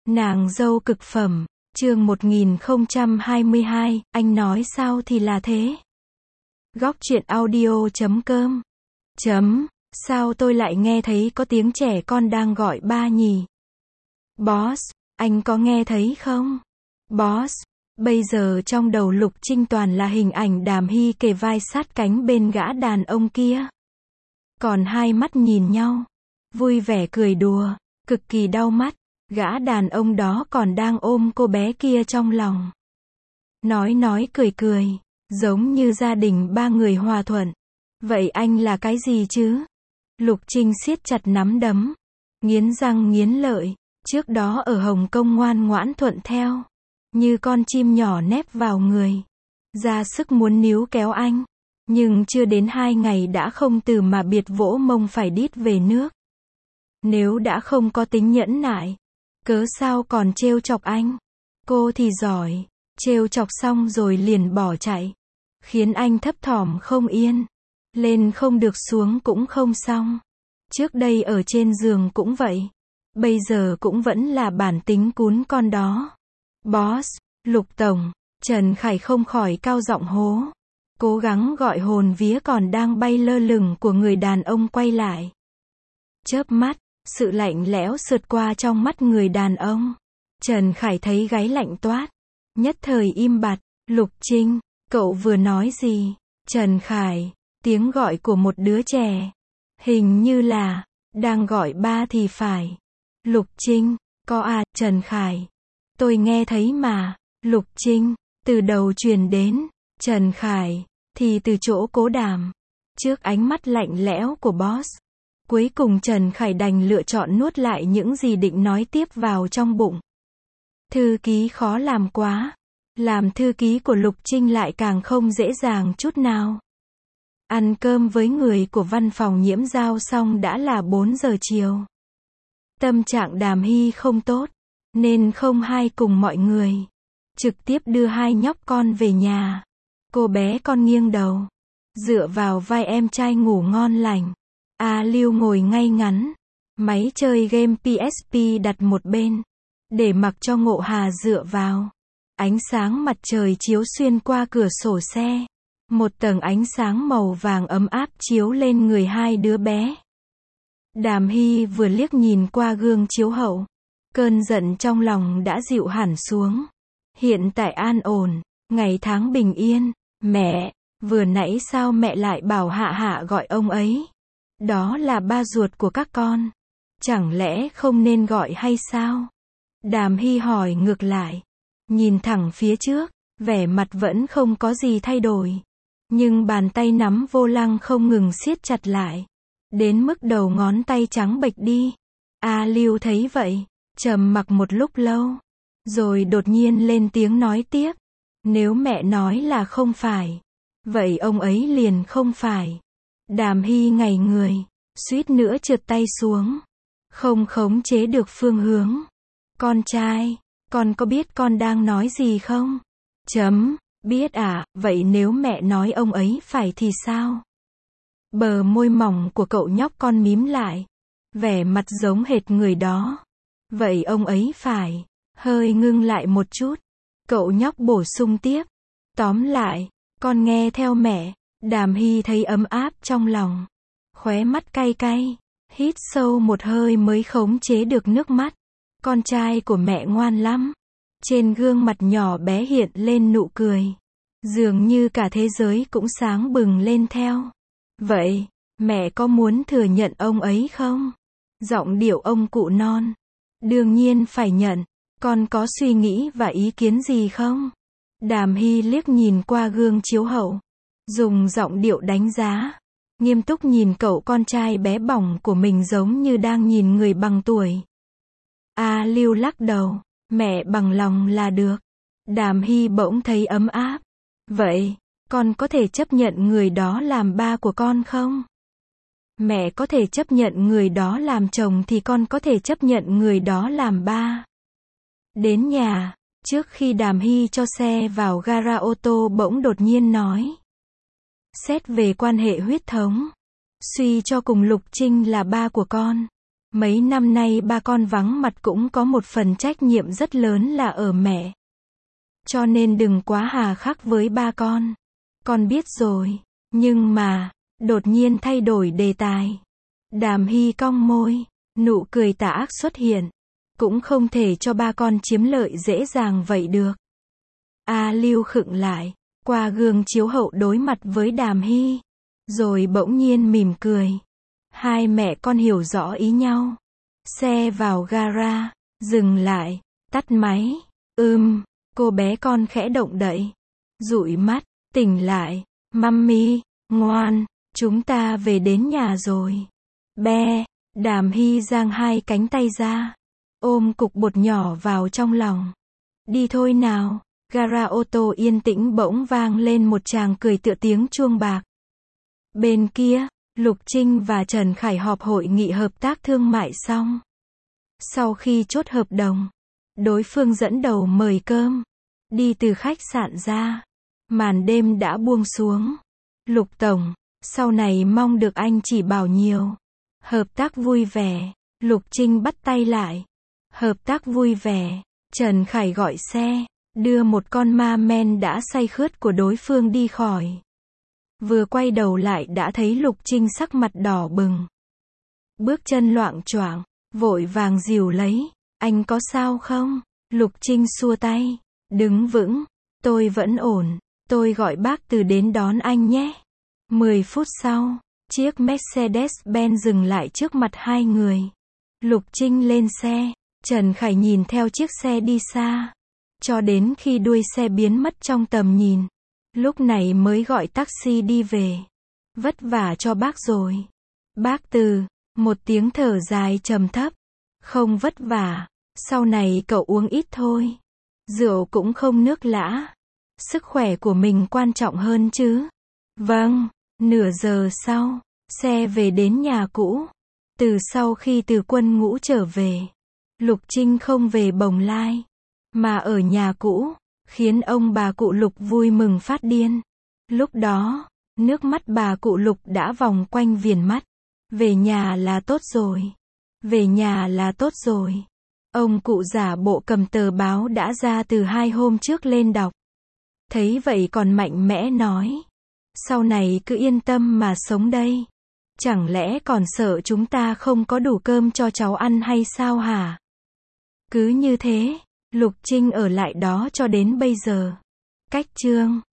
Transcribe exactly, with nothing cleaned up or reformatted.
Nàng dâu cực phẩm, chương một nghìn không trăm hai mươi hai, anh nói sao thì là thế. Góc truyện audio chấm com. Chấm, sao tôi lại nghe thấy có tiếng trẻ con đang gọi ba nhỉ? Boss, anh có nghe thấy không? Boss, bây giờ trong đầu Lục Trinh toàn là hình ảnh Đàm Hy kề vai sát cánh bên gã đàn ông kia. Còn hai mắt nhìn nhau, vui vẻ cười đùa, cực kỳ đau mắt. Gã đàn ông đó còn đang ôm cô bé kia trong lòng. Nói nói cười cười, giống như gia đình ba người hòa thuận. Vậy anh là cái gì chứ? Lục Trinh siết chặt nắm đấm, nghiến răng nghiến lợi. Trước đó ở Hồng Kông ngoan ngoãn thuận theo, như con chim nhỏ nép vào người, ra sức muốn níu kéo anh. Nhưng chưa đến hai ngày đã không từ mà biệt vỗ mông phải đít về nước. Nếu đã không có tính nhẫn nại, cớ sao còn trêu chọc anh? Cô thì giỏi, trêu chọc xong rồi liền bỏ chạy, khiến anh thấp thỏm không yên, lên không được xuống cũng không xong. Trước đây ở trên giường cũng vậy, bây giờ cũng vẫn là bản tính cún con đó. Boss, Lục Tổng, Trần Khải không khỏi cao giọng hô, cố gắng gọi hồn vía còn đang bay lơ lửng của người đàn ông quay lại. Chớp mắt, sự lạnh lẽo sượt qua trong mắt người đàn ông. Trần Khải thấy gáy lạnh toát, nhất thời im bặt. Lục Trinh, cậu vừa nói gì? Trần Khải, tiếng gọi của một đứa trẻ. Hình như là, đang gọi ba thì phải. Lục Trinh, có à, Trần Khải. Tôi nghe thấy mà. Lục Trinh, từ đầu truyền đến. Trần Khải, thì từ chỗ Cố Đàm. Trước ánh mắt lạnh lẽo của boss, cuối cùng Trần Khải đành lựa chọn nuốt lại những gì định nói tiếp vào trong bụng. Thư ký khó làm quá. Làm thư ký của Lục Trinh lại càng không dễ dàng chút nào. Ăn cơm với người của văn phòng Nhiễm Giao xong đã là bốn giờ chiều. Tâm trạng Đàm Hy không tốt, nên không hay cùng mọi người. Trực tiếp đưa hai nhóc con về nhà. Cô bé con nghiêng đầu, dựa vào vai em trai ngủ ngon lành. A Lưu ngồi ngay ngắn, máy chơi game pê ét pê đặt một bên, để mặc cho Ngộ Hà dựa vào. Ánh sáng mặt trời chiếu xuyên qua cửa sổ xe, một tầng ánh sáng màu vàng ấm áp chiếu lên người hai đứa bé. Đàm Hy vừa liếc nhìn qua gương chiếu hậu, cơn giận trong lòng đã dịu hẳn xuống. Hiện tại an ổn, ngày tháng bình yên. Mẹ, vừa nãy sao mẹ lại bảo Hạ Hạ gọi ông ấy? Đó là ba ruột của các con, chẳng lẽ không nên gọi hay sao? Đàm Hy hỏi ngược lại, nhìn thẳng phía trước, vẻ mặt vẫn không có gì thay đổi, nhưng bàn tay nắm vô lăng không ngừng siết chặt lại, đến mức đầu ngón tay trắng bệch đi. A Lưu thấy vậy, trầm mặc một lúc lâu, rồi đột nhiên lên tiếng nói tiếp, nếu mẹ nói là không phải, vậy ông ấy liền không phải. Đàm Hy ngây người, suýt nữa trượt tay xuống, không khống chế được phương hướng. Con trai, con có biết con đang nói gì không? Chấm, biết à, vậy nếu mẹ nói ông ấy phải thì sao? Bờ môi mỏng của cậu nhóc con mím lại, vẻ mặt giống hệt người đó. Vậy ông ấy phải, hơi ngưng lại một chút. Cậu nhóc bổ sung tiếp, tóm lại, con nghe theo mẹ. Đàm Hy thấy ấm áp trong lòng, khóe mắt cay cay, hít sâu một hơi mới khống chế được nước mắt. Con trai của mẹ ngoan lắm. Trên gương mặt nhỏ bé hiện lên nụ cười, dường như cả thế giới cũng sáng bừng lên theo. Vậy, mẹ có muốn thừa nhận ông ấy không? Giọng điệu ông cụ non. Đương nhiên phải nhận. Con có suy nghĩ và ý kiến gì không? Đàm Hy liếc nhìn qua gương chiếu hậu, dùng giọng điệu đánh giá, nghiêm túc nhìn cậu con trai bé bỏng của mình giống như đang nhìn người bằng tuổi. A Lưu lắc đầu, mẹ bằng lòng là được. Đàm Hy bỗng thấy ấm áp. Vậy, con có thể chấp nhận người đó làm ba của con không? Mẹ có thể chấp nhận người đó làm chồng thì con có thể chấp nhận người đó làm ba. Đến nhà, trước khi Đàm Hy cho xe vào gara ô tô bỗng đột nhiên nói. Xét về quan hệ huyết thống, suy cho cùng Lục Trinh là ba của con. Mấy năm nay ba con vắng mặt cũng có một phần trách nhiệm rất lớn là ở mẹ. Cho nên đừng quá hà khắc với ba con. Con biết rồi. Nhưng mà, đột nhiên thay đổi đề tài. Đàm Hy cong môi, nụ cười tà ác xuất hiện. Cũng không thể cho ba con chiếm lợi dễ dàng vậy được. A Lưu khựng lại, qua gương chiếu hậu đối mặt với Đàm Hy. Rồi bỗng nhiên mỉm cười. Hai mẹ con hiểu rõ ý nhau. Xe vào gara, dừng lại, tắt máy. Ừm, cô bé con khẽ động đậy. Dụi mắt, tỉnh lại. Mummy, ngoan, chúng ta về đến nhà rồi. Be, Đàm Hy giang hai cánh tay ra. Ôm cục bột nhỏ vào trong lòng. Đi thôi nào. Gara ô tô yên tĩnh bỗng vang lên một tràng cười tựa tiếng chuông bạc. Bên kia, Lục Trinh và Trần Khải họp hội nghị hợp tác thương mại xong. Sau khi chốt hợp đồng, đối phương dẫn đầu mời cơm. Đi từ khách sạn ra, màn đêm đã buông xuống. Lục Tổng, sau này mong được anh chỉ bảo nhiều. Hợp tác vui vẻ. Lục Trinh bắt tay lại. Hợp tác vui vẻ. Trần Khải gọi xe, đưa một con ma men đã say khướt của đối phương đi khỏi. Vừa quay đầu lại đã thấy Lục Trinh sắc mặt đỏ bừng. Bước chân loạng choạng, vội vàng dìu lấy. Anh có sao không? Lục Trinh xua tay. Đứng vững. Tôi vẫn ổn. Tôi gọi bác từ đến đón anh nhé. Mười phút sau, chiếc Mercedes-Benz dừng lại trước mặt hai người. Lục Trinh lên xe. Trần Khải nhìn theo chiếc xe đi xa. Cho đến khi đuôi xe biến mất trong tầm nhìn. Lúc này mới gọi taxi đi về. Vất vả cho bác rồi. Bác Từ, một tiếng thở dài trầm thấp. Không vất vả, sau này cậu uống ít thôi. Rượu cũng không nước lã. Sức khỏe của mình quan trọng hơn chứ. Vâng, nửa giờ sau, xe về đến nhà cũ. Từ sau khi từ quân ngũ trở về, Lục Trinh không về Bồng Lai, mà ở nhà cũ, khiến ông bà cụ Lục vui mừng phát điên. Lúc đó, nước mắt bà cụ Lục đã vòng quanh viền mắt. Về nhà là tốt rồi. Về nhà là tốt rồi. Ông cụ giả bộ cầm tờ báo đã ra từ hai hôm trước lên đọc. Thấy vậy còn mạnh mẽ nói. Sau này cứ yên tâm mà sống đây. Chẳng lẽ còn sợ chúng ta không có đủ cơm cho cháu ăn hay sao hả? Cứ như thế, Lục Trinh ở lại đó cho đến bây giờ. Cách chương